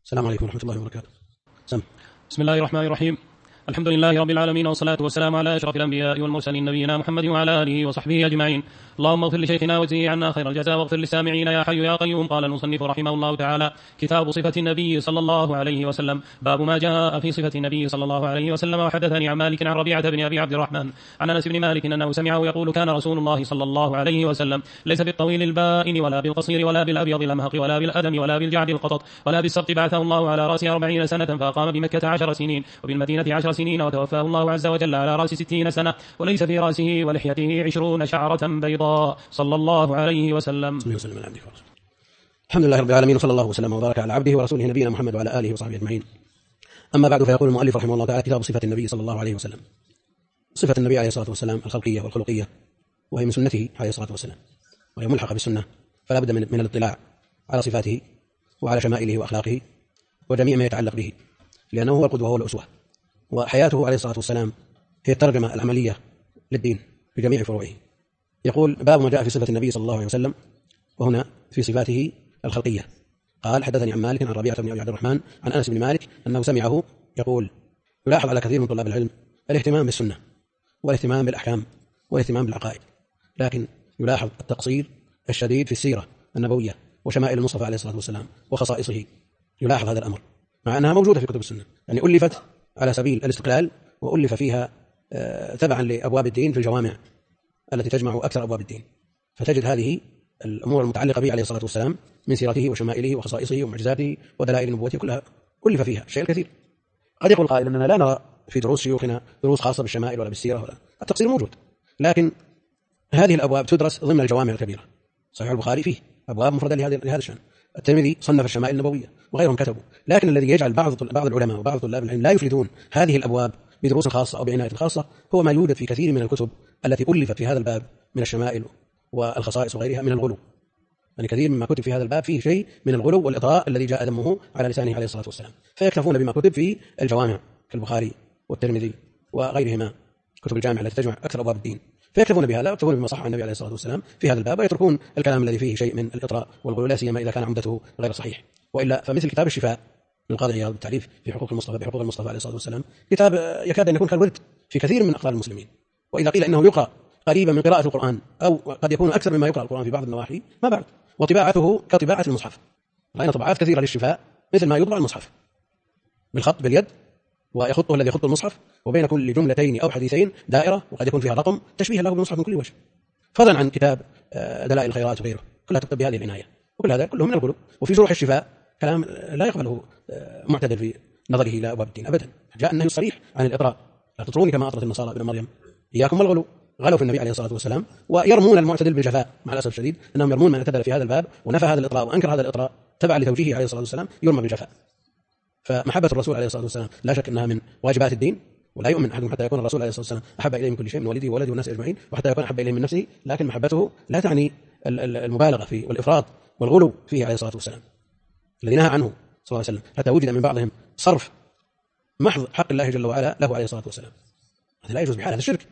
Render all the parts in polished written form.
السلام عليكم ورحمة الله وبركاته. بسم الله الرحمن الرحيم. الحمد لله رب العالمين، والصلاة والسلام على أشرف الأنبياء والمرسلين نبينا محمد وعلى آله وصحبه أجمعين. اللهم اغفر لشيخنا وجزه عنا خير الجزاء، واغفر للسامعين يا حي يا قيوم. قال المصنف رحمه الله تعالى: كتاب صفة النبي صلى الله عليه وسلم. باب ما جاء في صفة النبي صلى الله عليه وسلم. وحدثني عن مالك عن ربيعة بن أبي عبد الرحمن عن أنس بن مالك أنه سمعه يقول: كان رسول الله صلى الله عليه وسلم ليس بالطويل البائن ولا بالقصير ولا بالأبيض الأمهق ولا بالأدم ولا بالجعد القطط ولا بالسبط، بعثه الله على رأس 40 سنة، فأقام بمكة 10 سنين وبالمدينة 10 سنين، وتوفاه الله عز وجل على رأس 60 سنة، وليس في رأسه ولحيته 20 شعرة بيضاء، صلى الله عليه وسلم. الحمد لله رب العالمين، وصلى الله وسلم وبارك على عبده ورسوله نبينا محمد وعلى آله وصحبه أجمعين. أما بعد، فيقول المؤلف رحمه الله تعالى: كتاب صفة النبي صلى الله عليه وسلم. صفة النبي عليه الصلاة والسلام الخلقية والخلقية، وهي من سنته عليه الصلاة والسلام، وهي ملحقة بالسنة، فلا بد من الاطلاع على صفاته وعلى شمائله وأخلاقه وجميع ما يتعلق به، لأنه هو القدوة والأسوة، وحياته عليه الصلاة والسلام هي الترجمة العملية للدين بجميع فروعه. يقول: باب ما جاء في صفة النبي صلى الله عليه وسلم، وهنا في صفاته الخلقية. قال: حدثني عن مالك عن ربيعة بن أبي عبد الرحمن عن أنس بن مالك أنه سمعه يقول. يلاحظ على كثير من طلاب العلم الاهتمام بالسنة والاهتمام بالأحكام والاهتمام بالعقائد، لكن يلاحظ التقصير الشديد في السيرة النبوية وشمائل المصطفى عليه الصلاة والسلام وخصائصه. يلاحظ هذا الأمر مع أنها موجودة في كتب السنة، يعني ألفت على سبيل الاستقلال، وألف فيها تبعا لأبواب الدين في الجوامع التي تجمع أكثر أبواب الدين، فتجد هذه الأمور المتعلقة به عليه الصلاة والسلام من سيرته وشمائله وخصائصه ومعجزاته ودلائل نبوته كلها ألف فيها شيء كثير. قد يقول قائل أننا لا نرى في دروس شيوخنا دروس خاصة بالشمائل ولا بالسيرة ولا. التقصير موجود، لكن هذه الأبواب تدرس ضمن الجوامع الكبيرة. صحيح البخاري فيه أبواب مفردة لهذا الشأن، الترمذي صنف الشمائل النبوية، وغيرهم كتبوا. لكن الذي يجعل بعض العلماء وبعض طلاب العلم لا يفردون هذه الأبواب بدروس خاصة أو بعناية خاصة هو ما يوجد في كثير من الكتب التي ألفت في هذا الباب من الشمائل والخصائص وغيرها من الغلو. يعني كثير مما كتب في هذا الباب فيه شيء من الغلو والإطراء الذي جاء ذمه على لسانه عليه الصلاة والسلام، فيكتفون بما كتب في الجوامع كالبخاري والترمذي وغيرهما، كتب الجامع التي تجمع أكثر أبواب الدين، فيكتفون بهذا ويكتفون بما صح عن النبي عليه الصلاة والسلام في هذا الباب، ويتركون الكلام الذي فيه شيء من الإطراء والغلو، لا سيما إذا كان عمدته غير صحيح. وإلا فمثل كتاب الشفاء للقاضي عياض بالتعريف في حقوق المصطفى عليه الصلاة والسلام، كتاب يكاد أن يكون كالورد في كثير من أقوال المسلمين. وإذا قيل إنه يقرأ قريبا من قراءة القرآن أو قد يكون أكثر مما يقرأ القرآن في بعض النواحي ما بعد، وطباعته كطباعة المصحف. رأينا طبعات كثيرة للشفاء مثل ما يطبع المصحف بالخط باليد، ويخطه الذي يخط المصحف، وبين كل جملتين أو حديثين دائرة، وقد يكون فيها رقم تشبيه له بالمصحف من كل وجه، فضلا عن كتاب دلائل الخيرات وغيره، كلها تكتب بهذه العناية. وكل هذا كله من الغلو. وفي شروح الشفاء كلام لا يقبله معتدل في نظره إلى أبواب الدين أبدا. جاء النهي الصريح عن الإطراء: لا تطروني كما أطرت النصارى ابن مريم. إياكم والغلو. غلوا في النبي عليه الصلاة والسلام، ويرمون المعتدل بالجفاء. مع الأسف الشديد أنهم يرمون من اعتدل في هذا الباب ونفى هذا الإطراء وأنكر هذا الإطراء تبعا لتوجيهه عليه الصلاة والسلام يرمى بالجفاء. فمحبة الرسول عليه الصلاة والسلام لا شك أنها من واجبات الدين، ولا يؤمن أحد حتى يكون الرسول عليه الصلاة والسلام أحب إليه من كل شيء، من والده وولده والناس أجمعين، وحتى يكون أحب إليه من نفسه. لكن محبته لا تعني المبالغة فيه والإفراط والغلو فيه عليه الصلاة والسلام الذي نهى عنه صلى الله عليه وسلم، حتى وجد من بعضهم صرف محض حق الله جل وعلا له عليه الصلاة والسلام. هذا لا يجوز بحال، هذا الشرك.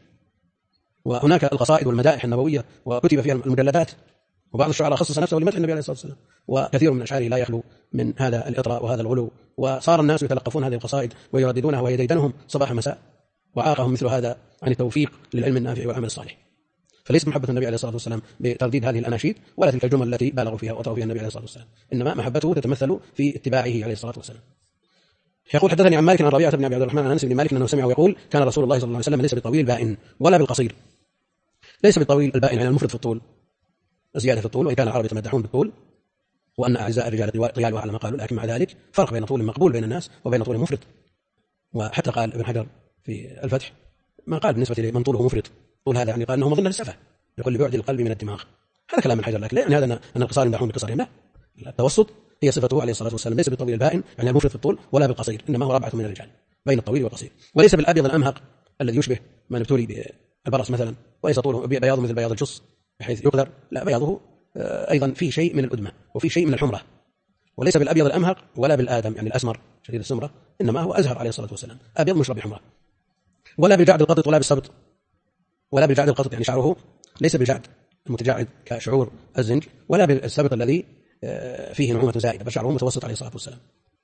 وهناك القصائد والمدائح النبوية وكتب فيها المجلدات، وبعض الشعراء خصص نفسه لمدح النبي عليه الصلاة والسلام، وكثير من أشعاره لا يخلو من هذا الإطراء وهذا الغلو. وصار الناس يتلقفون هذه القصائد ويرددونها وهي ديدنهم صباح مساء، وعاقهم مثل هذا عن التوفيق للعلم النافع والعمل الصالح. فليس محبة النبي عليه الصلاة والسلام بترديد هذه الأناشيد ولا تلك الجمل التي بالغوا فيها وأطروا فيها النبي عليه الصلاة والسلام، إنما محبته تتمثل في اتباعه عليه الصلاة والسلام. يقول: حدثني عن مالك عن ربيعة بن أبي عبد الرحمن عن أنس بن مالك أنه سمعه يقول: كان رسول الله صلى الله عليه وسلم ليس بالطويل البائن ولا بالقصير. ليس بالطويل البائن يعني المفرط في الطول، زيادة في الطول، وإن كان العرب يتمدحون بالطول وأن أعزاء الرجال طيالها على ما قالوا، لكن مع ذلك فرق بين طول مقبول بين الناس وبين طول مفرط. وحتى قال ابن حجر في الفتح ما قال بالنسبة لمن طوله مفرط، طول هذا يعني قال أنه مظنة للسفة، يقول لبعد القلب من الدماغ. هذا كلام ابن حجر، لكن لا يعني هذا أن القصار يمدحون بقصرهم، لا. التوسط هي صفته عليه الصلاة والسلام، ليس بالطويل البائن يعني المفرط في الطول ولا بالقصير، إنما هو رابعة من الرجال بين الطويل والقصير. وليس بالأبيض الأمهق الذي يشبه من ابتلي بالبرص مثلا، وليس طوله بياض مثل بياض الجص بحيث يقدر، لا، بياضه أيضا في شيء من الأدمة وفي شيء من الحمرة. وليس بالأبيض الأمهق ولا بالآدم يعني الأسمر شديد السمرة، إنما هو أزهر عليه الصلاة والسلام، أبيض مشرب بحمرة. ولا بالجعد القطط ولا بالسبط، ولا بالجعد القطط يعني شعره ليس بالجعد المتجعد كشعور الزنج، ولا بالسبط الذي فيه نعومة زائدة، بل شعره متوسط عليه الصلاة والسلام.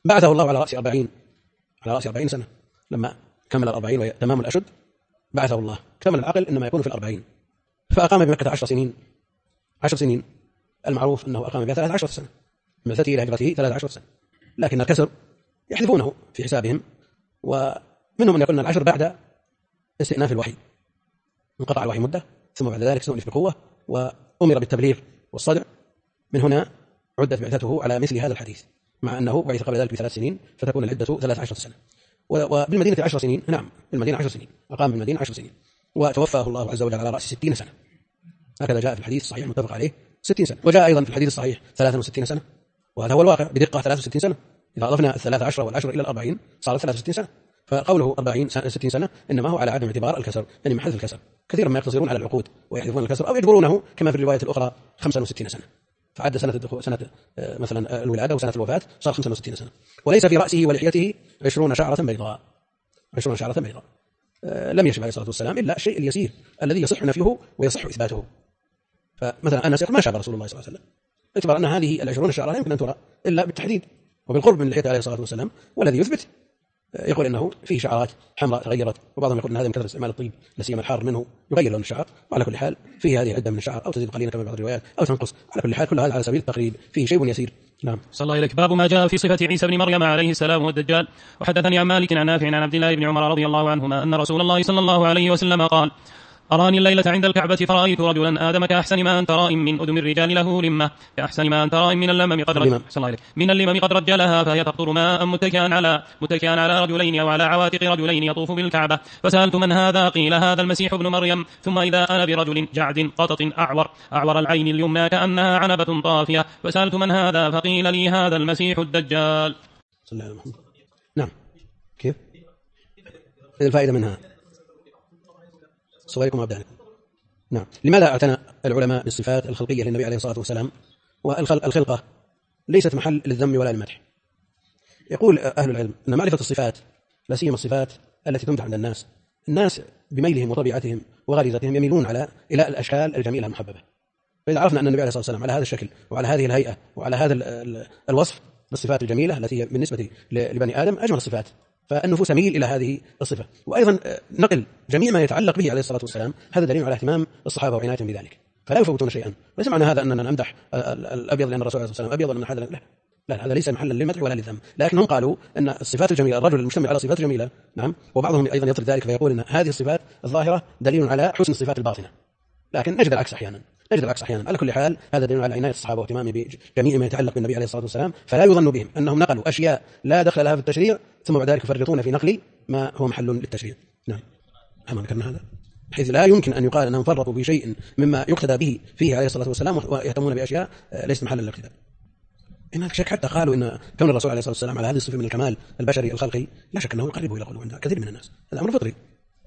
بعثه الله على رأس 40 سنة. لما كمل 40 وتمام الأشد بعثه الله. كمل العقل إنما يكون في 40. فأقام بمكة 10 سنين. المعروف أنه أقام بها 13 سنة، بعثته إلى هجرته 13 سنة، لكن الكسر يحذفونه في حسابهم، ومنهم من يقولون العشر بعد استئناف الوحي، انقطع الوحي مدة ثم بعد ذلك استؤنف بقوة وأمر بالتبليغ والصدع. من هنا عدت بعثته على مثل هذا الحديث، مع أنه بعث قبل ذلك ب3 سنين، فتكون العدة 13 سنة. وبالمدينة 10 سنين، نعم بالمدينة 10 سنين، أقام بالمدينة 10 سنين، وتوفاه الله عز وجل على رأس 60 سنة. هكذا جاء في الحديث الصحيح المتفق عليه 60 سنة. وجاء أيضا في الحديث الصحيح 63 سنة، وهذا هو الواقع بدقة 63 سنة. إذا أضفنا 13 والعشر إلى 40 صارت 63 سنة. فقوله 60 سنة إنما هو على عدم اعتبار الكسر، يعني محذف الكسر. كثيرا ما يقتصرون على العقود ويحذفون الكسر، أو يجبرونه كما في الرواية الأخرى 65 سنة، فعد سنة مثلا الولادة وسنة الوفاة صار 65 سنة. وليس في رأسه ولحيته 20 شعرة بيضاء. لم يشب عليه الصلاة والسلام إلا الشيء اليسير الذي يصح نفيه ويصح إثباته. فمثلا النسيق ما شاب رسول الله صلى الله عليه وسلم، اعتبر أن هذه 20 شعرة لا يمكن أن ترى إلا بالتحديد وبالقرب من لحيته عليه الصلاة والسلام. والذي يثبت يقول إنه فيه شعرات حمراء تغيرت، وبعضهم يقول أن هذا من كثرة استعمال الطيب لا سيما الحار منه يغير لون الشعر. وعلى كل حال فيه هذه عدة من الشعر، أو تزيد قليلا كما بعض الروايات أو تنقص. على كل حال كل هذا على سبيل التقريب، فيه شيء يسير. نعم. صلى الله إليك. باب ما جاء في صفة عيسى بن مريم عليه السلام والدجال. وحدثني عن مالك عن نافع عن عبد الله بن عمر رضي الله عنهما أن رسول الله صلى الله عليه وسلم قال: أراني الليلة عند الكعبة فرأيت رجلا آدم كأحسن ما أنت رائم من أدم الرجال له لمة، كأحسن ما أنت رائم من اللمم قد رجلها، فهي تقطر ماء متكئا على رجلين أو على عواتق رجلين يطوف بالكعبة. فسألت: من هذا؟ قيل: هذا المسيح ابن مريم. ثم إذا أنا برجل جعد قطط أعور العين اليمنى كأنها عنبة طافية. فسألت: من هذا؟ فقيل لي: هذا المسيح الدجال. صلى الله عليه وسلم. نعم. كيف الفائدة منها؟ صغيركم وأبدانكم. نعم. لماذا اعتنى العلماء بالصفات الخلقية للنبي عليه الصلاة والسلام؟ والخلقة ليست محل للذم ولا للمدح. يقول أهل العلم أن معرفة الصفات، لا سيما الصفات التي تمدح عند الناس بميلهم وطبيعتهم وغريزتهم يميلون إلى الأشكال الجميلة المحببة. فإذا عرفنا أن النبي عليه الصلاة والسلام على هذا الشكل وعلى هذه الهيئة وعلى هذا الوصف بالصفات الجميلة التي بالنسبة لبني آدم أجمل الصفات، فالنفوس تميل إلى هذه الصفة. وأيضا نقل جميع ما يتعلق به عليه الصلاة والسلام هذا دليل على اهتمام الصحابة وعنايتهم بذلك، فلا يفوتون شيئا. ليس معنى هذا أننا نمدح الأبيض لأن الرسول عليه الصلاة والسلام أبيض وأن هذا لا، هذا ليس محلا للمدح ولا للذم. لكنهم قالوا أن الصفات الجميلة، الرجل المجتمع على صفات جميلة، نعم، وبعضهم أيضا يطرد ذلك فيقول أن هذه الصفات الظاهرة دليل على حسن الصفات الباطنة، لكن نجد العكس أحيانا. على كل حال هذا دليل على عناية الصحابة واهتمامهم بجميع ما يتعلق بالنبي عليه الصلاة والسلام، فلا يظن بهم أنهم نقلوا أشياء لا دخل لها في التشريع ثم بعد ذلك يفرطون في نقل ما هو محل للتشريع. نعم، أما ذكرنا هذا بحيث لا يمكن أن يقال أنهم فرطوا بشيء مما يقتدى به فيه عليه الصلاة والسلام ويهتمون بأشياء ليست محلا للاقتداء. إن شك حتى قالوا إن كون الرسول عليه الصلاة والسلام على هذه الصفة من الكمال البشري الخلقي لا شك أنه يقربه إلى قلوب عند كثير من الناس. هذا أمر فطري،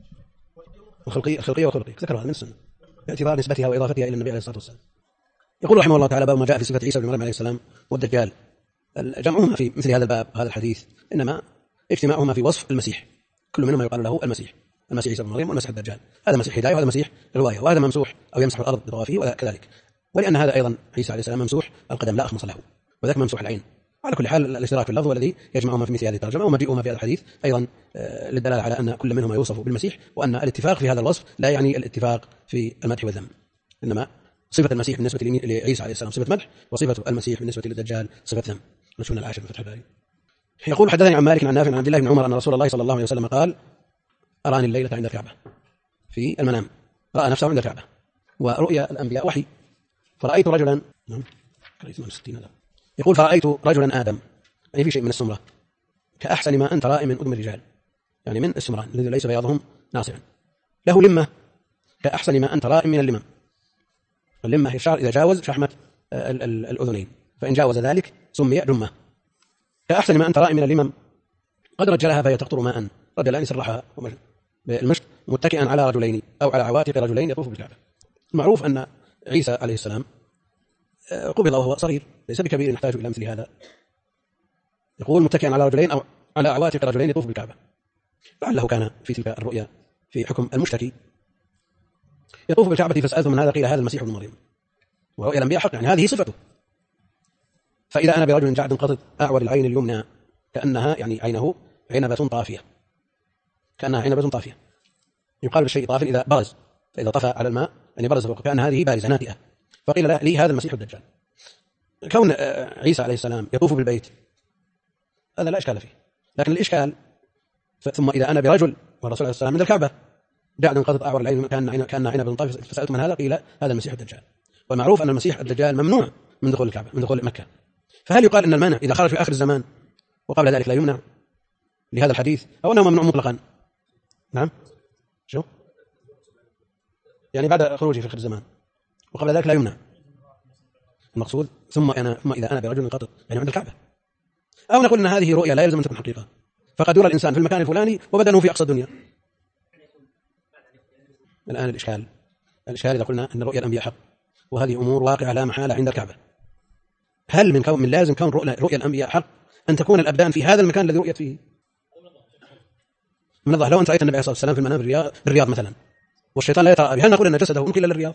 الخلقية وخلقي ذكر هذا من السنة باعتبار نسبتها وإضافتها إلى النبي عليه الصلاة والسلام. يقول رحمه الله تعالى: باب ما جاء في صفة عيسى بن مريم عليه السلام والدجال. جمعهما في مثل هذا الباب هذا الحديث إنما اجتماعهما في وصف المسيح، كل منهما يقال له المسيح عيسى بن مريم والمسيح الدجال. هذا مسيح هداية وهذا مسيح رواية، وهذا ممسوح أو يمسح الأرض بطوافه وكذلك. ولأن هذا أيضا عيسى عليه السلام ممسوح القدم لا أخمص له، وذاك ممسوح العين. على كل حال الاشتراك في اللفظ والذي يجمعهما في مثل هذه الترجمة ومجيئهما في هذا الحديث أيضا للدلالة على أن كل منهما يوصف بالمسيح، وأن الاتفاق في هذا الوصف لا يعني الاتفاق في المدح والذم، إنما صفة المسيح بالنسبة لعيسى عليه السلام صفة مدح، وصفة المسيح بالنسبة للدجال صفة ذم. نشوفنا العاشر في فتح الباري. يقول: حدثني عن مالك عن نافع عن عبد الله بن عمر أن رسول الله صلى الله عليه وسلم قال: أراني الليلة عند الكعبة. في المنام رأى نفسه عند الكعبة، ورؤيا الأنبياء وحي. فرأيت رجلا، يقول: فرأيت رجلا آدم، يعني في شيء من السمرة، كأحسن ما أنت رائم من أدم الرجال، يعني من السمران الذي ليس بياضهم ناصعا، له لمة كأحسن ما أنت رائم من اللمم. اللمة هي الشعر إذا جاوز شحمة الأذنين، فإن جاوز ذلك سمي جمة. كأحسن ما أنت رائم من اللمم قد رجلها فهي تقطر ماء، رجلان سرحها بالمشط متكئا على رجلين أو على عواتق رجلين يطوف بالكعبة. المعروف أن عيسى عليه السلام قبض وهو صغير ليس بكبير يحتاج إلى مثل هذا. يقول: متكئا على رجلين أو على عواتق رجلين يطوف بالكعبة. لعله كان في تلك الرؤيا في حكم المشتكي يطوف بالكعبة. فسألته: من هذا؟ قيل: هذا المسيح ابن مريم. ورؤيا الأنبياء حق، يعني هذه صفته. فإذا أنا برجل جعد قطط أعور العين اليمنى، كأنها يعني عينه عنبة طافية، كأنها عنبة طافية. يقال بالشيء طاف إذا برز، فإذا طفى على الماء يعني برز فوق، كأن هذه بارزة ناتئة. فقيل لي هذا المسيح الدجال. كون عيسى عليه السلام يطوف بالبيت هذا لا إشكال فيه، لكن الإشكال ثم إذا أنا برجل والرسول عليه السلام من الكعبة جاء ينقض أعور العين كأن عنبة طافية، فسألت من هذا؟ قيل هذا المسيح الدجال. والمعروف أن المسيح الدجال ممنوع من دخول الكعبة، من دخول مكة. فهل يقال أن المانع إذا خرج في آخر الزمان وقبل ذلك لا يمنع لهذا الحديث، أو أنه ممنوع مطلقا؟ نعم، شو يعني بعد خروجه في آخر الزمان وقبل ذلك لا يمنع؟ المقصود ثم إذا أنا برجل قطط يعني عند الكعبة. أو نقول أن هذه رؤيا لا يلزم أن تكون حقيقة، فقد يرى الإنسان في المكان الفلاني وبدنه في أقصى الدنيا. الآن الإشكال إذا قلنا أن رؤيا الأنبياء حق، وهذه أمور واقعة لا محالة عند الكعبة، هل من لازم كون رؤيا الأنبياء حق أن تكون الأبدان في هذا المكان الذي رؤيت فيه؟ من الظاهر لو أنت رأيت النبي عليه الصلاة والسلام في المنام بالرياض مثلا والشيطان لا يتراءى به، هل نقول أن جسده ممكن للرياض؟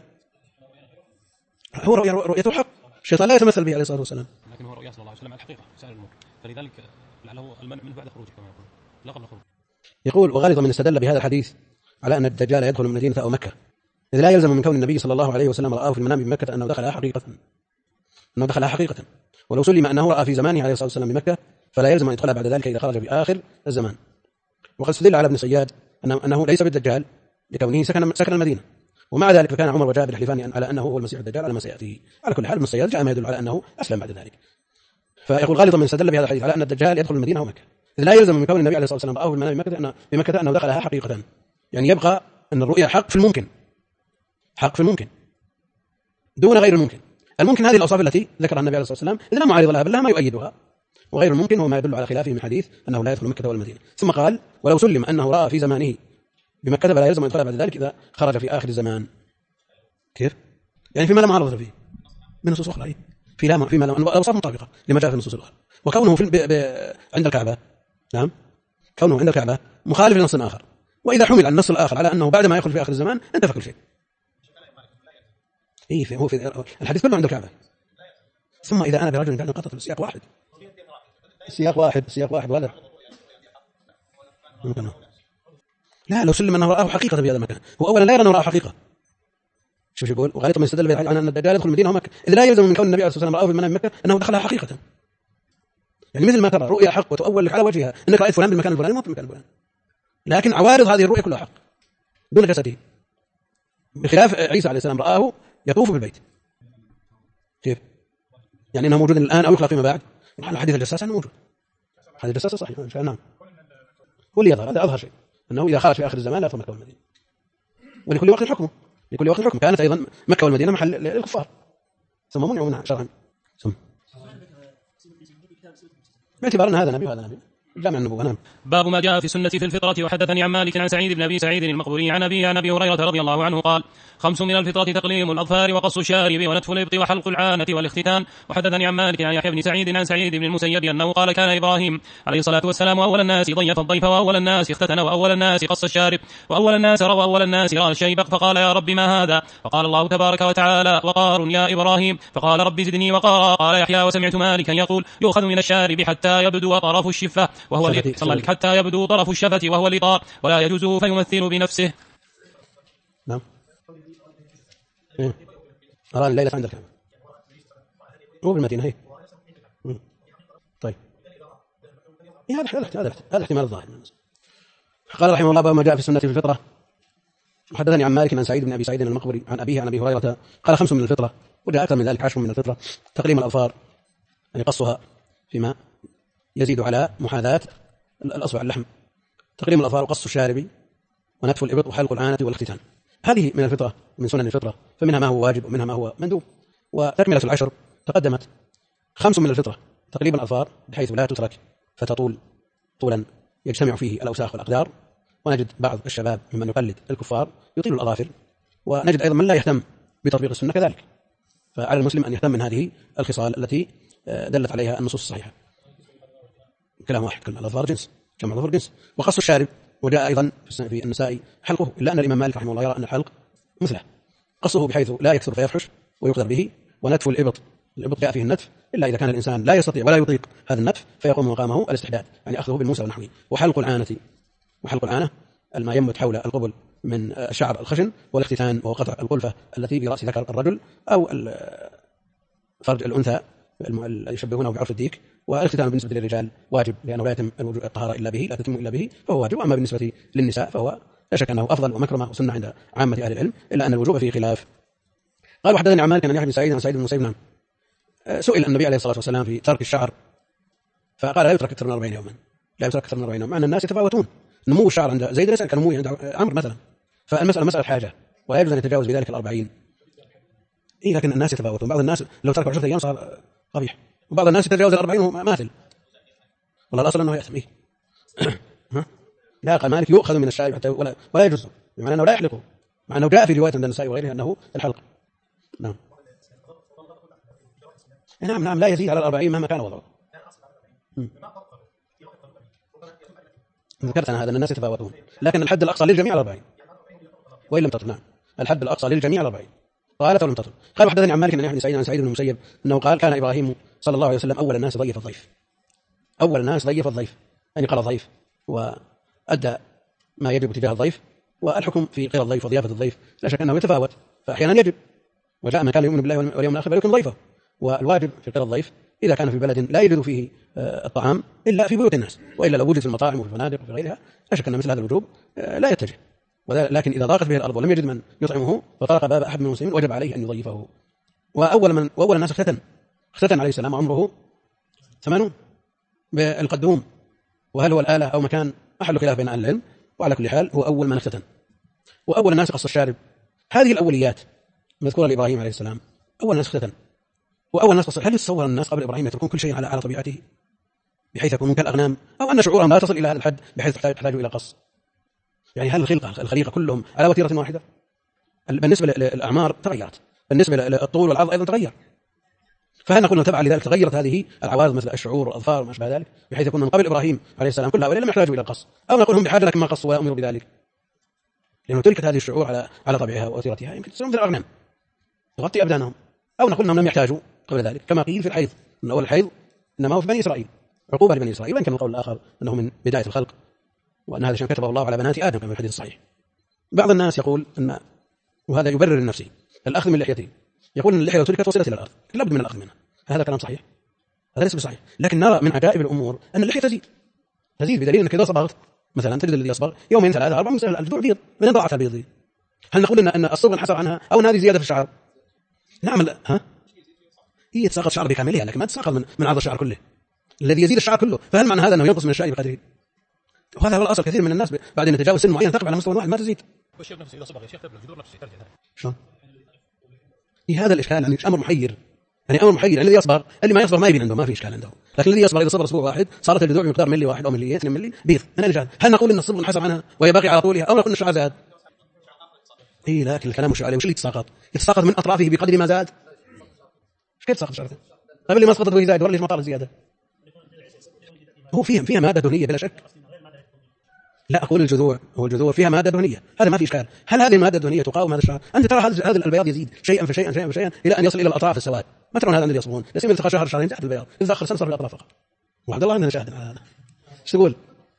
هو رؤيته حق، الشيطان لا يتمثل به عليه الصلاة والسلام، لكن هو رؤيا صلى الله عليه وسلم على الحقيقة سائر الأمور، فلذلك لعله المنع منه بعد خروجه كما يقول لا قبل خروجه. يقول وغالط من استدل بهذا الحديث على أن الدجال يدخل من المدينة أو مكة، إذ لا يلزم من كون النبي صلى الله عليه وسلم رآه في المنام بمكة أنه دخلها حقيقة، ولو سلم أنه رأى في زمانه عليه الصلاة والسلام بمكة فلا يلزم أن يدخلها بعد ذلك إذا خرج في آخر الزمان. وقد استدل على ابن صياد أنه ليس بالدجال لكونه سكن المدينة، ومع ذلك فكان عمر وجابر يحلفان على أنه هو المسيح الدجال على ما سيأتي. على كل حال ابن صياد جاء ما يدل على أنه أسلم بعد ذلك. فيقول غالطا من استدل بهذا الحديث على أن الدجال يدخل المدينة أو مكة، إذ لا يلزم من كون النبي عليه الصلاة والسلام رآه في المنام بمكة أنه دخلها حقيقة، يعني يبقى أن الرؤيا حق في الممكن دون غير الممكن. الممكن هذه الأوصاف التي ذكرها النبي عليه الصلاة والسلام إذ لا معارض لها بل لها ما يؤيدها، وغير الممكن هو ما يدل على خلافه من حديث أنه لا يدخل مكة ولا المدينة. ثم قال ولو سلم أنه رأى في زمانه بمكة فلا يلزم أن يدخلها بعد ذلك إذا خرج في آخر الزمان. كيف؟ يعني فيما لا معارضة فيه من نصوص أخرى، فيما لا الأوصاف مطابقة لما جاء في النصوص الأخرى. وكونه عند الكعبة، نعم، كونه عند الكعبة مخالف لنص آخر، وإذا حمل النص الآخر على أنه بعد ما يدخل في آخر الزمان انتفى كل شيء. هو في الحديث كله عند الكعبة. ثم إذا أنا برجل كان قطط السياق واحد وهذا ممكن. لا، لو سلم أنه رآه حقيقة في هذا المكان، هو أولا لا يرى أنه رآه حقيقة. شوف يقول وغالطا من استدل على أن الدجال يدخل المدينة ومكة، إذ لا يلزم من كون النبي عليه الصلاة والسلام رآه في المنام بمكة أنه دخلها حقيقة. يعني مثل ما ترى رؤيا حق وتؤول لك على وجهها أنك رأيت فلان بالمكان الفلاني، ما في المكان الفلاني، لكن عوارض هذه الرؤيا كلها حق دون جسده، بخلاف عيسى عليه السلام رآه يطوف بالبيت. كيف؟ يعني أنه موجود الآن أو يخلق فيما بعد. حديث الجساسة أنه موجود، حديث الجساسة صحيح إن شاء الله. نعم، هو اللي يظهر، هذا أظهر شيء أنه إذا خرج في آخر الزمان لا يدخل مكة والمدينة، ولكل وقت حكمه. كانت أيضا مكة والمدينة محل للكفار ثم منعوا منها شرعا، باعتبار أن هذا نبي وهذا نبي جامع النبوة. نعم. باب ما جاء في السنة في الفطرة. وحدثني عن مالك عن سعيد بن أبي سعيد المقبوري عن أبي هريرة رضي الله عنه قال 5 من الفطرة تقليم الأظفار وقص الشارب ونتف الإبط وحلق العانة والاختتان. وحدثني عن مالك عن يحيى بن سعيد عن سعيد بن المسيب أنه قال كان إبراهيم عليه الصلاة والسلام أول الناس ضيف الضيف وأول الناس اختتن وأول الناس قص الشارب وأول الناس رأى الشيبق فقال يا رب ما هذا؟ فقال الله تبارك وتعالى وقار يا إبراهيم، فقال رب زدني وقارا. قال يحيى وسمعت مالكا يقول يؤخذ من الشارب حتى يبدو طرف الشفة وهو حتى يبدو طرف الشفة وهو الإطار ولا يجوزه فيمثل بنفسه. نعم. أرى الليلة عند الكعبة هو بالمدينة هي. طيب هذا احتمال الظاهر. قال رحمه الله باب ما جاء في السنة في الفطرة. حدثني عن مالك عن سعيد بن أبي سعيد المقبري عن أبيه عن أبي هريرة قال 5 من الفطرة، وجاء أكثر من ذلك 10 من الفطرة. تقليم الأظفار يعني قصها فيما يزيد على محاذاة الأصبع اللحم، تقليم الأظفار وقص الشارب ونتف الإبط وحلق العانة والاختتان. هذه من الفطرة، من سنن الفطرة، فمنها ما هو واجب ومنها ما هو مندوب. وتكملة العشر تقدمت. 5 من الفطرة تقليم الأظفار بحيث لا تترك فتطول طولا يجتمع فيه الأوساخ والأقدار، ونجد بعض الشباب ممن يقلد الكفار يطيل الأظافر، ونجد أيضا من لا يهتم بتطبيق السنة كذلك. فعلى المسلم أن يهتم من هذه الخصال التي دلت عليها النصوص الصحيحة. كلام واحد، كلمة الأظفار جنس، جمع الأظفار جنس. وقص الشارب وجاء أيضا في النساء حلقه، إلا أن الإمام مالك رحمه الله يرى أن الحلق مثله، قصه بحيث لا يكثر فيفحش ويقدر به. ونتف الإبط الإبط جاء فيه النتف إلا إذا كان الإنسان لا يستطيع ولا يطيق هذا النتف فيقوم مقامه الاستحداد، يعني أخذه بالموسى ونحوه. وحلق العانة ما ينبت حول القبل من الشعر الخشن، والاختتان وهو قطع القلفة التي برأس ذكر الرجل أو فرج الأنثى يشبهونه بعرف الديك. والاختتان بالنسبة للرجال واجب لأنه لا يتم الطهارة إلا به، لا تتم إلا به، فهو واجب. وأما بالنسبة للنساء فهو لا شك أنه أفضل ومكرمة وسنة عند عامة أهل العلم، إلا أن الوجوب فيه خلاف. قال وحدثني عن مالك عن يحيى بن سعيد عن سعيد بن المسيب نعم سئل النبي عليه الصلاة والسلام في ترك الشعر فقال لا يترك أكثر من 40 يوما، لا يترك أكثر من 40 يوما، مع أن الناس يتفاوتون. نمو الشعر عند زيد ليس كنموه عند عمرو مثلا، فالمسألة مسألة حاجة ولا يجوز أن يتجاوز بذلك 40. لكن الناس يتفاوتون، بعض الناس لو ترك 10 أيام صار قبيح، وبعض الناس يتجاوز 40 وهو ماثل، والله الأصل أنه يأثم. لا قال مالك يؤخذ من الشارب حتى ولا يجوز، بمعنى أنه لا يحلقه، مع أنه جاء في رواية عند النساء وغيرها أنه الحلق. نعم لا يزيد على 40 مهما كان وضعه. ذكرت أنا هذا أن الناس يتفاوتون، لكن الحد الأقصى للجميع 40 وإن لم تطل. نعم الحد الأقصى للجميع 40 قالت ولم تطل. قال وحدثني عن مالك عن يحيى بن سعيد عن سعيد بن المسيب أنه قال كان إبراهيم صلى الله عليه وسلم أول الناس ضيف الضيف، أول الناس ضيف الضيف، يعني قرى الضيف وأدى ما يجب تجاه الضيف. والحكم في قرى الضيف وضيافة الضيف لا شك أنه يتفاوت، فأحيانا يجب، وجاء من كان يؤمن بالله واليوم الآخر فليكن ضيفه. والواجب في قرى الضيف إذا كان في بلد لا يوجد فيه الطعام إلا في بيوت الناس، وإلا لو وجد في المطاعم وفي الفنادق وفي غيرها لا شك أن مثل هذا الوجوب لا يتجه. لكن إذا ضاقت به الأرض ولم يجد من يطعمه فطرق باب أحد من المسلمين وجب عليه أن يضيفه. وأول الناس اختتن عليه السلام عمره 80 بالقدوم، وهل هو الآلة أو مكان أحل خلاف بين أهل العلم، وعلى كل حال هو أول من اختتن. وأول الناس قص الشارب، هذه الأوليات مذكورة لإبراهيم عليه السلام، أول الناس اختتن وأول الناس قص. هل يتصور الناس قبل إبراهيم يتركون كل شيء على طبيعته بحيث يكونون كالأغنام، أو أن شعورهم لا تصل إلى هذا الحد بحيث تحتاج إلى قص؟ يعني هل الخليقة كلهم على وتيرة واحدة؟ بالنسبة للأعمار تغيرت، بالنسبة للطول والعرض أيضا تغير، فهل نقول تبعا لذلك تغيرت هذه العوارض مثل الشعور والأظفار وما أشبه ذلك بحيث يكون من قبل إبراهيم عليه السلام كل هؤلاء لم يحتاجوا إلى القص، أو نقول هم بحاجة لكن ما قصوا ولا أمروا بذلك، لأنه تلك هذه الشعور على طبيعها ووتيرتها يمكن تصير مثل الأغنام تغطي أبدانهم، أو نقول أنهم لم يحتاجوا قبل ذلك كما قيل في الحيض أن أول الحيض إنما هو في بني إسرائيل عقوبة لبني إسرائيل، وإن كان القول الآخر أنه من بداية الخلق وأن هذا شيء كتبه الله على بنات آدم كما في الحديث الصحيح. بعض الناس يقول أن وهذا يبرر لنفسه الأخذ من لحيته، يقول أن اللحية لو تركت وصلت إلى الأرض لابد من الأخذ منها، هذا كلام صحيح؟ هذا ليس بصحيح، لكن نرى من عجائب الأمور أن اللحية تزيد بدليل أنك إذا صبغت مثلا تجد الذي يصبغ يومين 3 4 من الجذوع بيض، من ضاعت البيض. هل نقول أن الصبغ انحصر عنها أو أن هذه زيادة في الشعر؟ نعم هي تساقط شعر بكاملها لكن ما تساقط من عرض الشعر كله، الذي يزيد الشعر كله، فهل معنى هذا أنه ينقص من الشعر بقدره؟ وهذا هو الأصل. كثير من الناس بعد أن يتجاوز سن معين تقف على مستوى واحد ما تزيد. والشيخ نفسه إذا صبغ يا شيخ تبلغ جذور نفسه ترجع شلون؟ هذا الإشكال يعني أمر محير، يعني أمر محير. الذي يصبغ اللي ما يصبغ ما يبين عنده، ما في إشكال عنده، لكن الذي يصبغ إذا صبغ أسبوع واحد صارت الجذوع بمقدار ملي واحد أو مليين 2 ملي بيض، من الإشكال؟ هل نقول أن الصبغ انحصر عنها وهي باقي على طولها، أو نقول أن الشعر زاد؟ لكن الكلام مش عليه، وش اللي يتساقط من أطرافه بقدر ما زاد؟ ايش كيف تساقط شعرته؟ طيب اللي ما سقطت وهي زايد ولا ليش ما طالت زيادة؟ هو فيها مادة دهنية بلا شك. لا أقول الجذوع فيها مادة دهنية، هذا ما في إشكال. هل هذه المادة الدهنية تقاوم هذا الشعر؟ أنت ترى هذا البياض يزيد شيئا فشيئا إلى أن يصل إلى الأطراف السواد، ما ترون هذا الذي يصبغون يسمى يلتقى شهر شهرين تحت البياض، إذا آخر سنة صار في الأطراف فقط. وعبد الله عندنا شاهد على هذا. ايش تقول؟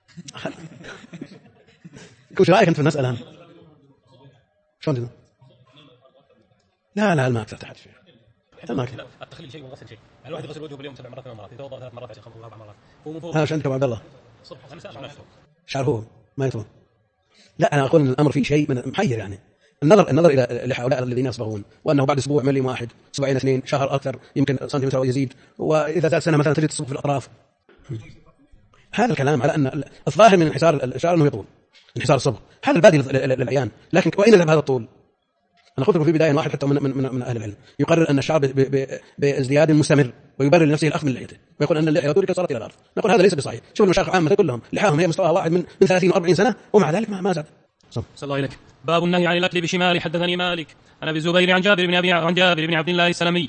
وش رأيك أنت في المسألة؟ شلون تقول؟ لا ما أكثر تحت شيء. التخليل شيء والغسل شيء، الواحد يغسل وجهه باليوم 7 مرات 8 مرات، يتوضأ 3 مرات 5 4 مرات، هو من فوق. ها عندكم عبد الله؟ صبح أنا سأل نفسه شعره ما يطول. لا أنا أقول أن الأمر فيه شيء من محير، يعني النظر إلى هؤلاء الذين يصبغون وأنه بعد أسبوع ملي واحد، أسبوعين 2 شهر أكثر، يمكن سنتيمتر أو يزيد، وإذا زاد سنة مثلا تجد تصبغ في الأطراف. هذا الكلام على أن الظاهر من انحسار الشعر أنه يطول، انحسار الصبغ، هذا البادي للعيان، لكن وأين ذهب هذا الطول؟ أنا قلت لكم في بداية واحد حتى من أهل العلم يقرر أن الشعر بازدياد مستمر ويبرر لنفسه الأخذ من لحيته، ويقول أن اللحية تورك صارت إلى الأرض. نقول هذا ليس بصحيح. شوف المشايخ عامة كلهم لحاهم هي مستوى واحد من 30 و40 سنة ومع ذلك ما زاد. صلى الله عليك. باب النهي عن الأكل بشمال. حدثني مالك عن أبي الزبير عن جابر بن عبد الله السلمي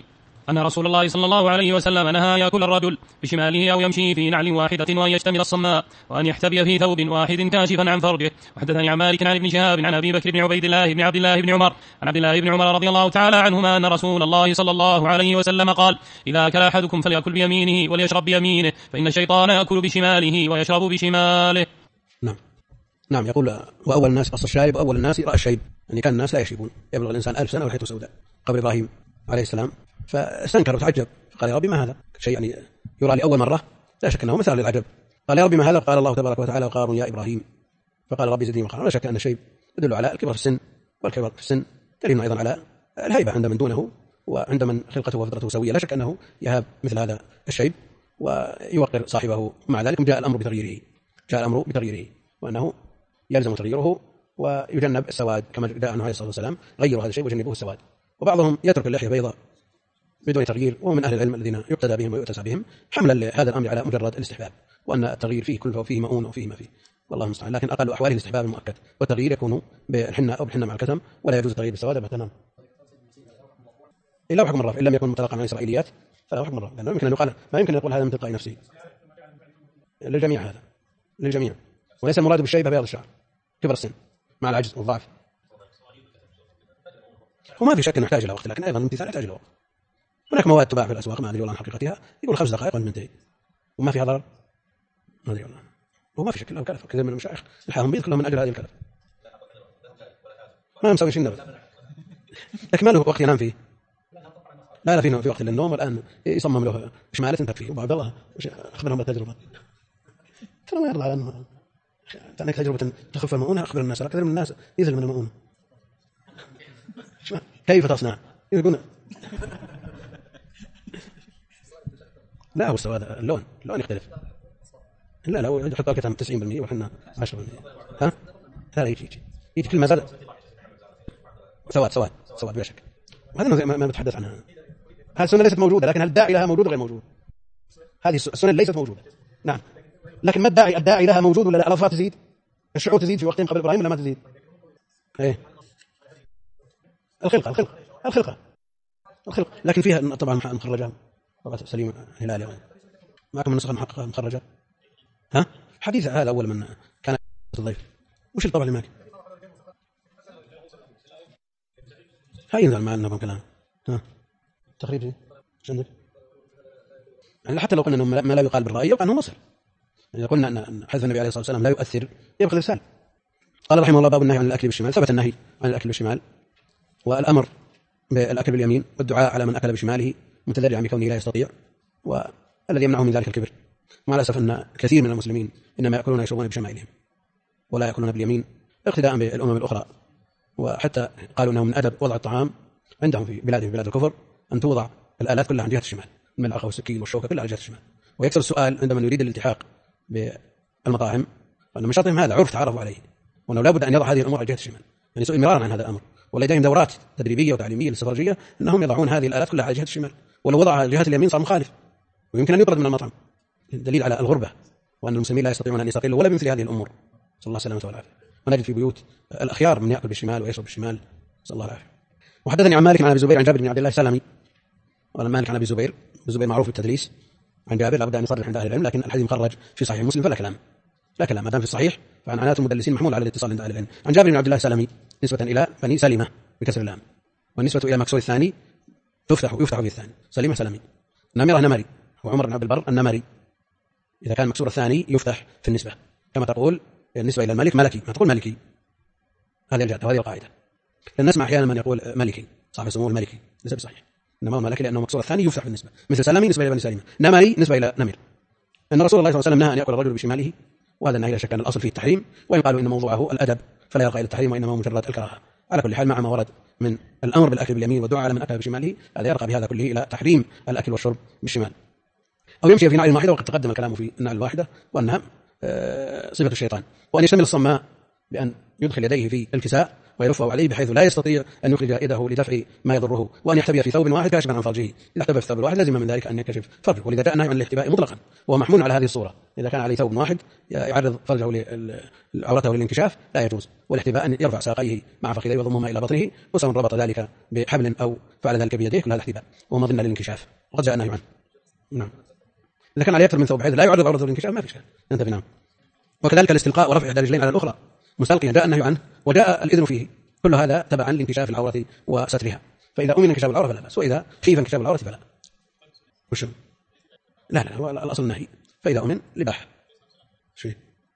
أن رسول الله صلى الله عليه وسلم نهى أن يأكل الرجل بشماله أو يمشي في نعل واحدة وأن يشتمل الصماء وأن يحتبي في ثوب واحد كاشفا عن فرجه. وحدثني عن مالك عن ابن شهاب عن أبي بكر بن عبيد الله بن عبد الله بن عمر عن عبد الله بن عمر رضي الله تعالى عنهما أن رسول الله صلى الله عليه وسلم قال: إذا أكل أحدكم فليأكل بيمينه وليشرب بيمينه فإن الشيطان يأكل بشماله ويشرب بشماله. نعم. يقول: وأول الناس قص الشارب وأول الناس رأى الشيب، يعني كان الناس لا يشيبون، يبلغ الإنسان 1000 سنة والحيطة سوداء. قبر إبراهيم عليه السلام فاستنكر وتعجب، فقال: يا ربي ما هذا؟ شيء يعني يرى لأول مرة، لا شك أنه مثال للعجب. قال: يا ربي ما هذا؟ قال الله تبارك وتعالى: وقار يا إبراهيم. فقال: ربي زدني وقارا. لا شك أن الشيب يدل على الكبر في السن، والكبر في السن دليل أيضا على الهيبة عند من دونه وعند من خلقته وفطرته سوية. لا شك أنه يهاب مثل هذا الشيب ويوقر صاحبه. مع ذلك جاء الأمر بتغييره وأنه يلزم تغييره ويجنب السواد، كما جاء عنه عليه الصلاة والسلام: غيروا هذا الشيء وجنبوه السواد. وبعضهم يترك اللحية بيضاء بدون تغيير، ومن أهل العلم الذين يقتدى بهم ويؤتسى بهم، حملا لهذا الأمر على مجرد الاستحباب، وأن التغيير فيه كله فيه مؤون وفيه ما فيه، والله المستعان. لكن أقل أحواله الاستحباب المؤكد، والتغيير يكون بالحنة أو بالحنة مع الكتم، ولا يجوز التغيير بالسواد أبدا. إلا حكم الرفع، إن لم يكن متلقى عن الإسرائيليات فلا حكم الرفع، لأنه يمكن أن يقال ما يمكن أن يقول هذا من تلقاء نفسه. للجميع، هذا للجميع، وليس المراد بالشيبة بياض الشعر، كبر السن مع العجز والضعف. وما في شك أنه يحتاج إلى وقت، لكن أيضا الامتثال يحتاج إلى وقت. هناك مواد تباع في الأسواق ما أدري والله عن حقيقتها، يقول 5 دقائق ومنتهي وما فيها ضرر، ما أدري والله. وما في شك له كلف، كثير من المشايخ الحاهم بيدخل من أجل هذه الكلف، ما مسوي شيء نبت، لكن ما له وقت ينام فيه. لا فيه في وقت للنوم، والآن يصمم له شمالة تنتهي فيه. وعبد الله أخبرهم بالتجربة، ترى ما يرضى على أنه تعنيك تجربة تخف المؤونة. أخبر الناس، كثير من الناس يذل من المؤونة. كيف تصنع؟ يقولون لا، هو السواد اللون يختلف. لا يحط الكتم 90% وحنا 10%. ها؟ لا يجي كل ما زاد سواد بلا شك. وهذا ما بتحدث عنها. هذه السنة ليست موجودة، لكن هل الداعي لها موجود غير موجود؟ هذه السنة ليست موجودة، نعم، لكن ما الداعي لها موجود ولا لا؟ الأظفار تزيد، الشعور تزيد في وقتين قبل إبراهيم ولا ما تزيد؟ إيه، الخلقة، لكن فيها طبعا مخرجة طبعا سليم هلالي. معكم النسخة محققة مخرجة؟ ها؟ حديث هذا أول من كان الضيف. وش الطبع اللي معك؟ هاي ينزل معنا لكم كلام. ها؟ تخريجي ايش عندك؟ يعني حتى لو قلنا انه ما لا يقال بالرأي يبقى انه مصر. يعني قلنا ان حديث النبي عليه الصلاة والسلام لا يؤثر، يبقى الإرسال. قال رحمه الله: باب النهي عن الأكل بالشمال. ثبت النهي عن الأكل بالشمال والأمر بالأكل باليمين، والدعاء على من أكل بشماله متذرعا بكونه لا يستطيع، والذي يمنعه من ذلك الكبر. مع الأسف أن كثير من المسلمين إنما يأكلون ويشربون بشمائلهم ولا يأكلون باليمين، اقتداء بالأمم الأخرى. وحتى قالوا أنه من أدب وضع الطعام عندهم في بلادهم، بلاد الكفر، أن توضع الآلات كلها عن جهة الشمال، الملعقة والسكين والشوكة كلها على جهة الشمال. ويكسر السؤال عندما يريد الالتحاق بالمطاعم، وأن من شرطهم هذا عرف تعرفوا عليه، وأنه لا بد أن يضع هذه الأمور على جهة الشمال. يعني سئل مرارا عن هذا الأمر، ولديهم دورات تدريبية وتعليمية للسفرجية أنهم يضعون هذه الآلات كلها على جهة الشمال، ولو وضعها على جهة اليمين صار مخالف ويمكن أن يطرد من المطعم. دليل على الغربة، وأن المسلمين لا يستطيعون أن يستقلوا ولا بمثل هذه الأمور. صلى الله عليه وسلم. ونجد في بيوت الأخيار من يأكل بالشمال ويشرب بالشمال، صلى الله عليه. وحدثني عن مالك عن أبي زبير عن جابر بن عبد الله السلمي. وقال مالك عن أبي زبير، معروف بالتدليس، عن جابر لابد أن يصرح عند أهل العلم، لكن الحديث مخرج في صحيح مسلم فلا كلام، ما دام في الصحيح فعن عنات المدلسين محمول على الاتصال عند أهل العلم. عن جابر بن عبد الله السلمي نسبة إلى بني سلمة بكسر اللام، والنسبة إلى مكسور الثاني يفتح في الثاني، سلمة سلمي. نمرة نمري، وعمر بن عبد البر النمري. إذا كان مكسور الثاني يفتح في النسبة، كما تقول النسبة إلى الملك ملكي، ما تقول ملكي. هذه الجادة وهذه القاعدة. لأن نسمع أحيانا من يقول ملكي، صاحب السمو الملكي، ليس بصحيح، إنما هو ملكي لأنه مكسور الثاني يفتح في النسبة، مثل سلمي نسبة إلى بني سلمة، نمري نسبة إلى نمر. أن رسول الله صلى الله عليه وسلم نهى أن يأكل الرجل بشماله، وهذا النهي لا شك أن الأصل فيه التحريم، وإن قالوا إن موضوعه الأدب فلا يرقى إلى التحريم، وإنما هو مجرد الكراهة. على كل حال، مع ما ورد من الأمر بالأكل باليمين والدعاء على من أكل بشماله، هذا يرقى بهذا كله إلى تحريم الأكل والشرب بالشمال. أو يمشي في نعل واحدة، وقد تقدم الكلام في النعل الواحدة وأنها صفة الشيطان. وأن يشتمل الصماء بأن يدخل يديه في الكساء ويلفه عليه بحيث لا يستطيع أن يخرج يده لدفع ما يضره، وأن يحتبي في ثوب واحد كاشفا عن فرجه. إذا احتبى في ثوب واحد لازم من ذلك أن يكشف فرجه، ولذا جاء النهي عن الاحتباء مطلقا، وهو محمول على هذه الصورة. إذا كان عليه ثوب واحد يعرض فرجه عورته للانكشاف لا يجوز. والاحتباء أن يرفع ساقيه مع فخذيه ويضمهما إلى بطنه، وسواء ربط ذلك بحبل أو فعل ذلك بيديه، كل هذا احتباء وهو مظنة للانكشاف، وقد جاء النهي عنه. نعم. إذا كان عليه أكثر من ثوب بحيث لا يعرض عورته للانكشاف ما في شيء، ينتبه. نعم. وكذلك الاستلقاء ورفع إحدى الرجلين على الأخرى مستلقيا جاء النهي عنه وجاء الإذن فيه، كل هذا تبعا لانكشاف العورة وسترها. فإذا أمن انكشاف العورة فلا بأس، وإذا خيف انكشاف العورة فلا. وشو؟ لا هو الأصل النهي، فإذا أمن لباح. شيء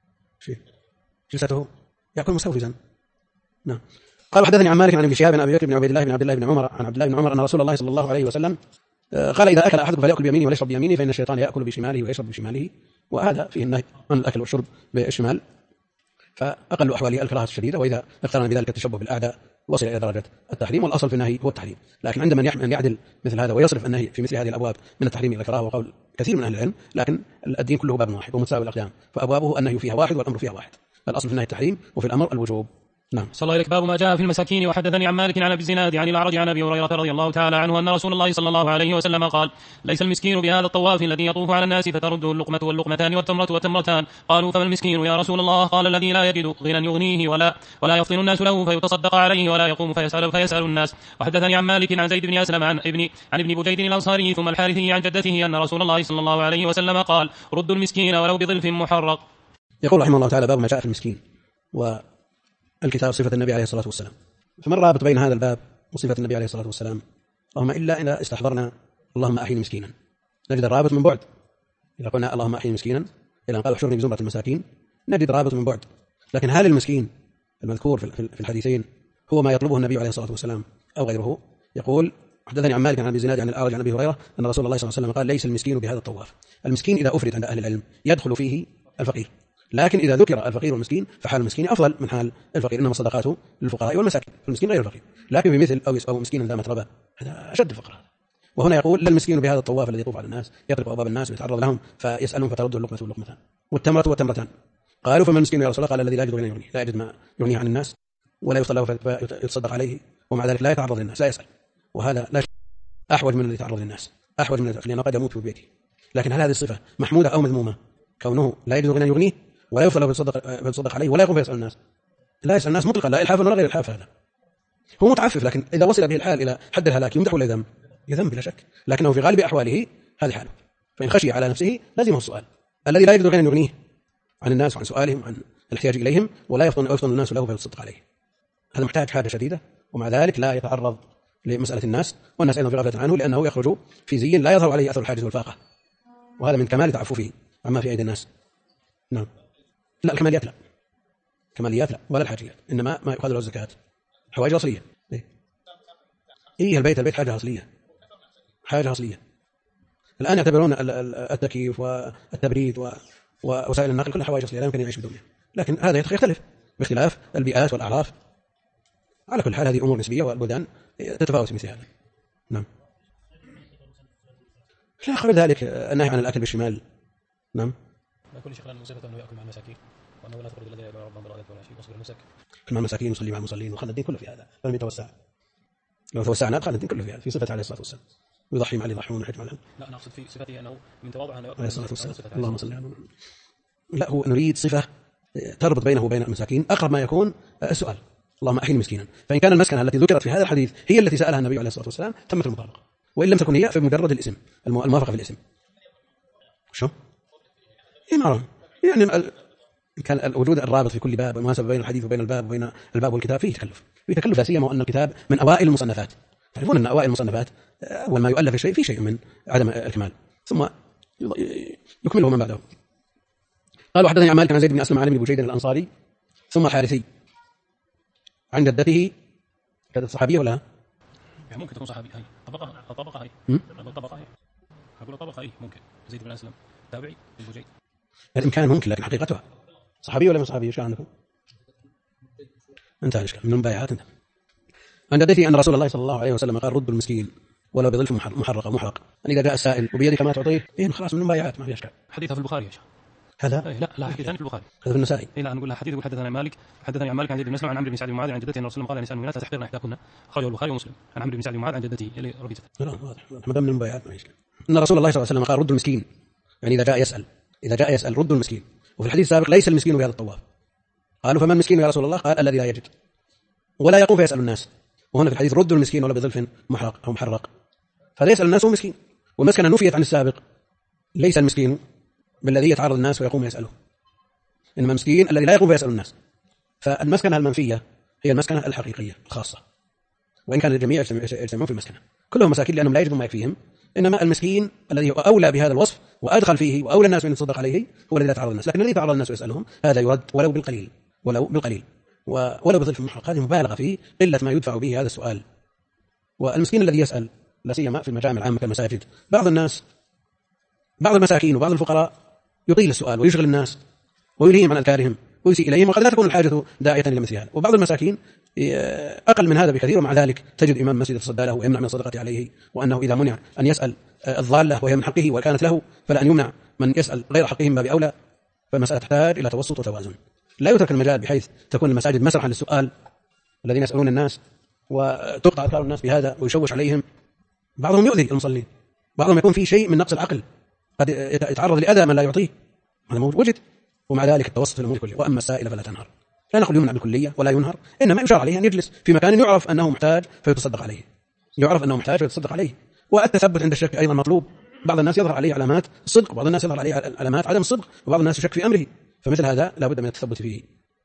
جلسته يأكل مستوفزا. نعم. قال وحدثني عن مالك عن ابن شهاب عن أبي بكر بن عبيد الله بن عبد الله بن عمر عن عبد الله بن عمر أن رسول الله صلى الله عليه وسلم قال إذا أكل أحدكم فليأكل بيمينه وليشرب بيمينه، فإن الشيطان يأكل بشماله ويشرب بشماله. وهذا فيه النهي عن الأكل والشرب بالشمال، فأقل أحواله الكراهة الشديدة، وإذا اقترن بذلك التشبه بالأعداء وصل إلى درجة التحريم. والأصل في النهي هو التحريم، لكن عندما من يعدل مثل هذا ويصرف النهي في مثل هذه الأبواب من التحريم إلى الكراهة، وقول كثير من أهل العلم، لكن الدين كله باب واحد ومتساوي الأقدام، فأبوابه النهي فيها واحد والأمر فيها واحد. الأصل في النهي التحريم وفي الأمر الوجوب. نعم. صلى الله عليه باب ما جاء في المساكين. وحدثني عن مالك عن ابي الزناد عن الأعرج عن ابي هريرة رضي الله تعالى عنه أن رسول الله صلى الله عليه وسلم قال ليس المسكين بهذا الطواف الذي يطوف على الناس فترده اللقمة واللقمتان والتمرة والتمرتان. قالوا فما المسكين يا رسول الله؟ قال الذي لا يجد غنى يغنيه ولا يفطن الناس له فيتصدق عليه ولا يقوم فيسأل الناس. وحدثني عن مالك عن زيد بن أسلم عن ابن بجيد الأنصاري ثم الحارثي عن جدته أن رسول الله صلى الله عليه وسلم قال ردوا المسكين ولو بظلف محرق. يقول رحمه الله تعالى باب ما جاء في المسكين والكتاب صفة النبي عليه الصلاة والسلام. فما الرابط بين هذا الباب وصفة النبي عليه الصلاة والسلام؟ اللهم إلا إذا استحضرنا اللهم أحيني مسكينا نجد الرابط من بعد. إذا قلنا اللهم أحيني مسكينا إلى أن قال احشرني بزمرة المساكين نجد رابط من بعد. لكن هل المسكين المذكور في الحديثين هو ما يطلبه النبي عليه الصلاة والسلام أو غيره؟ يقول حدثني عن مالك عن ابي زناد عن الأعرج عن ابي هريرة أن رسول الله صلى الله عليه وسلم قال ليس المسكين بهذا الطواف. المسكين إذا أفرد عند أهل العلم يدخل فيه الفقير، لكن إذا ذكر الفقير والمسكين فحال المسكين أفضل من حال الفقير، إنما الصدقات للفقراء والمساكين، فالمسكين غير الفقير. لكن بمثل أو مسكين ذا متربة هذا أشد فقرا. وهنا يقول لا المسكين بهذا الطواف الذي يطوف على الناس يطرق أبواب الناس ويتعرض لهم فيسألهم فترد اللقمة واللقمتان والتمرة والتمرتان. قالوا فما المسكين يا رسول الله؟ قال الذي لا يجد غنى يغنيه، لا يجد ما يغنيه عن الناس ولا يوصل له فيتصدق عليه، ومع ذلك لا يتعرض للناس لا يسأل، وهذا لا أحوج من الذي يتعرض للناس، أحوج من الذي لأنه قد يموت في بيته. لكن هل هذه الصفة محمودة أو مذمومة؟ كونه لا يجد غنى يغنيه ولا يوصل له فيتصدق عليه ولا يقوم فيسأل الناس، لا يسأل الناس مطلقا لا إلحافا ولا غير إلحاف. هذا هو متعفف، لكن إذا وصل به الحال إلى حد الهلاك يمدح ولا يذم؟ يذم بلا شك، لكنه في غالب أحواله هذه حاله. فإن خشي على نفسه لازمه السؤال. الذي لا يجد غنى يغنيه عن الناس وعن سؤالهم عن الاحتياج إليهم ولا يفطن الناس له فيتصدق عليه، هذا محتاج حاجة شديدة، ومع ذلك لا يتعرض لمسألة الناس، والناس أيضا في غفلة عنه لأنه يخرج في زي لا يظهر عليه أثر الحاجز والفاقة، وهذا من كمال تعففه عما في أيدي الناس. نعم. لا الكماليات لا، كماليات لا ولا الحاجيات، إنما ما يؤخذ له الزكاة، حوائج أصلية. إيه البيت حاجة أصلية، حاجة أصلية. الآن يعتبرون التكييف والتبريد ووسائل النقل كلها حوائج أصلية لا يمكن يعيش بدونها، لكن هذا يختلف باختلاف البيئات والأعراف. على كل حال هذه أمور نسبية والبلدان تتفاوت في مثل هذا. نعم. لا قبل ذلك النهي عن الأكل بالشمال. نعم. ما كل شيء صفة أنه يأكل مع المساكين وأنه لا تخرج الذين يدعون ربهم بالغداة ولا شيء وصبر المساكين. مع المساكين يصلي مع المصلين وخلى الدين كله في هذا، لم يتوسع. لو توسعنا أدخل الدين كله في هذا في صفة عليه الصلاة والسلام. يضحي مع اللي يضحون ويحج مع الهم. لا أنا أقصد في صفته أنه من تواضع أنه عليه الصلاة والسلام. اللهم صل على محمد. لا هو نريد صفة تربط بينه وبين المساكين أقرب ما يكون السؤال اللهم أحيني مسكينا. فإن كان المسكنة التي ذكرت في هذا الحديث هي التي سألها النبي عليه الصلاة والسلام تمت المطابقة، وإن لم تكن هي فمجرد الاسم الموافقة في الاسم. شو؟ إيه معروف يعني كان الوجود الرابط في كل باب والمناسبة بين الحديث وبين الباب وبين الباب والكتاب فيه تكلف لا سيما وأن الكتاب من أوائل المصنفات. تعرفون أن أوائل المصنفات أول ما يؤلف شيء في شيء من عدم الكمال ثم يكمله من بعده. قال وحدثني عن مالك عن زيد بن أسلم عن ابن بجيد الأنصاري ثم الحارثي عن جدته. كانت صحابية ولا يعني ممكن تكون صحابية هاي طبقة هاي أقول طبقة هاي ممكن زيد بن أسلم تابعي ابن بجيد الإمكان ممكن، لكن حقيقتها صحابية ولا مش صحابية؟ شو عندكم؟ انتهى الإشكال من المبايعات. انتهى. عن جدته أن رسول الله صلى الله عليه وسلم قال رد المسكين ولو بظلف محرق. أن إذا جاء السائل وبيدك ما تعطيه خلاص من المبايعات ما في إشكال. حديث في البخاري يا شيخ. هذا لا حديث ثاني في البخاري، هذا في النسائي. لا نقول حديث يقول حدثنا مالك، حدثني عن مالك عن جده بن مسلم عن عمرو بن سعد بن معاذ عن جدته ان الرسول قال نساء المؤمنات تحقرن احداكن، اخرجه البخاري ومسلم عن عمرو بن سعد بن معاذ عن جدته الى ربيته. لا واضح ما دام من المبايعات ما يشكل. ان رسول الله صلى الله عليه وسلم قال ردوا المسكين، يعني اذا جاء يسأل ردوا المسكين. وفي الحديث السابق ليس المسكين بهذا الطواف. قالوا فما المسكين يا رسول الله؟ قال الذي لا يجد ولا يقوم فيسأل الناس. وهنا في الحديث ردوا المسكين ولا بظلف محرق أو محرق، فلا يسأل الناس هو مسكين. والمسكنة نفيت عن السابق، ليس المسكين بالذي يتعرض الناس ويقوم يسأله، إنما المسكين الذي لا يقوم فيسأل الناس. فالمسكنة المنفية هي المسكنة الحقيقية الخاصة، وإن كان الجميع يجتمعون في المسكنة كلهم مساكين لأنهم لا يجدون ما يكفيهم، إنما المسكين الذي هو أولى بهذا الوصف وأدخل فيه وأولى الناس من يتصدق عليه هو الذي لا يتعرض الناس. لكن الذي يتعرض الناس ويسألهم هذا يرد ولو بالقليل ولو بظلف محرق. هذه مبالغة في قلة ما يدفع به هذا السؤال. والمسكين الذي يسأل لا سيما في المجامع العامة كالمساجد، بعض المساكين وبعض الفقراء يطيل السؤال ويشغل الناس ويلهيهم عن أذكارهم ويسيء إليهم، وقد لا تكون الحاجة داعية إلى مثل هذا. وبعض المساكين أقل من هذا بكثير، ومع ذلك تجد إمام مسجد يتصدى له ويمنع من الصدقة عليه، وأنه إذا منع أن يسأل الضالة وهي من حقه وكانت له فلا أن يمنع من يسأل غير حقهم ما بأولى. فالمسألة تحتاج إلى توسط وتوازن، لا يترك المجال بحيث تكون المساجد مسرحا للسؤال الذين يسألون الناس وتقطع أذكار الناس بهذا ويشوش عليهم. بعضهم يؤذي المصلين، بعضهم يكون فيه شيء من نقص العقل، قد يتعرض لأذى من لا يعطيه، هذا وجد. ومع ذلك التوسط في الأمور كلها. وأما السائل فلا تنهر، لا نقول يمنع بالكلية ولا ينهر، إنما يشار عليه أن يجلس في مكان يعرف أنه محتاج فيتصدق عليه. والتثبت عند الشك أيضا مطلوب. بعض الناس يظهر عليه علامات الصدق وبعض الناس يظهر عليه علامات عدم الصدق وبعض الناس يشك في أمره، فمثل هذا لا بد من التثبت فيه.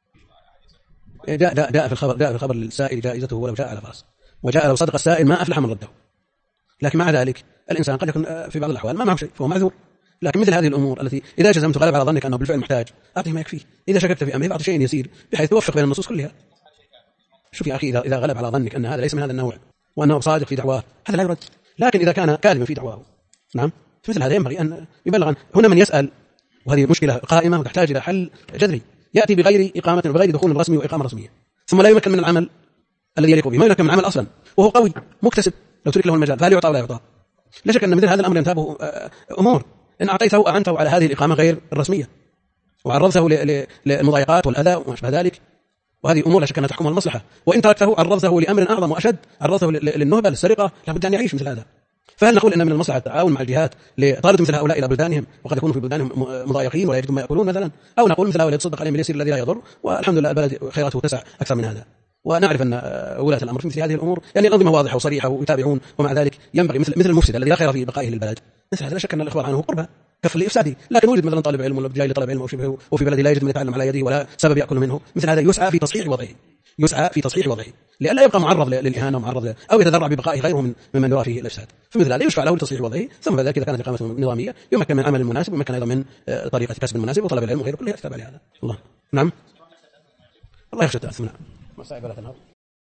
جاء في الخبر السائل جائزته ولو جاء على فرس، وجاء لو صدق السائل ما أفلح من رده. لكن مع ذلك الإنسان قد يكون في بعض الأحوال ما معه شيء فهو معذور. لكن مثل هذه الأمور التي إذا جزمت غلب على ظنك أنه بالفعل محتاج أعطيه ما يكفيه، إذا شككت في أمره أعطي شيء يسير بحيث توفق بين النصوص كلها. شوف يا أخي، إذا غلب على ظنك أن هذا ليس من هذا النوع وأنه صادق في دعواه هذا لا يرد. لكن إذا كان كاذبا في دعواه نعم مثل هذا ينبغي أن يبلغ عنه. هنا من يسأل وهذه مشكلة قائمة وتحتاج إلى حل جذري، يأتي بغير إقامة وبغير دخول رسمي وإقامة رسمية، ثم لا يمكن من العمل الذي يليق به، ما يمكن من العمل أصلا وهو قوي مكتسب لو ترك له المجال، فهل يعطى ولا يعطى؟ لا شك أن مثل هذا الأمر ينتابه أمور. إن أعطيته أعنته على هذه الإقامة غير الرسمية وعرضته للمضايقات والأذى وما شابه ذلك، وهذه أمور لا شك أنها تحكمها المصلحة. وإن تركته عرضته لأمر أعظم وأشد، عرضته للنهبة للسرقة، لابد أن يعيش مثل هذا. فهل نقول إن من المصلحة التعاون مع الجهات لطارد مثل هؤلاء إلى بلدانهم وقد يكونوا في بلدانهم مضايقين ولا يجدون ما يأكلون مثلا، أو نقول مثل هؤلاء يتصدق عليهم باليسير الذي لا يضر، والحمد لله البلد خيراته تسع أكثر من هذا. ونعرف أن ولاة الأمر في مثل هذه الأمور يعني الأنظمة واضحة وصريحة ويتابعون، ومع ذلك ينبغي مثل المفسد الذي لا خير في بقائه للبلد، مثل هذا لا شك أن الإخبار عنه قربة كف لإفساده. لكن وجد مثلا طالب علم ولا جاي لطلب علم أو شبهه وفي بلد لا يجد من يتعلم على يده ولا سبب يأكل منه، مثل هذا يسعى في تصحيح وضعه لئلا يبقى معرض للإهانة ومعرض أو يتذرع ببقائه غيره ممن يرى فيه الإفساد. فمثل هذا يشفع له لتصحيح وضعه، ثم ذلك إذا كانت إقامته نظامية يمكن من العمل المناسب ويمكن أيضا من طريقة كسب المناسب وطلب العلم وغيره كلها تتابع لهذا. الله نعم الله يخشى التأثم. نعم.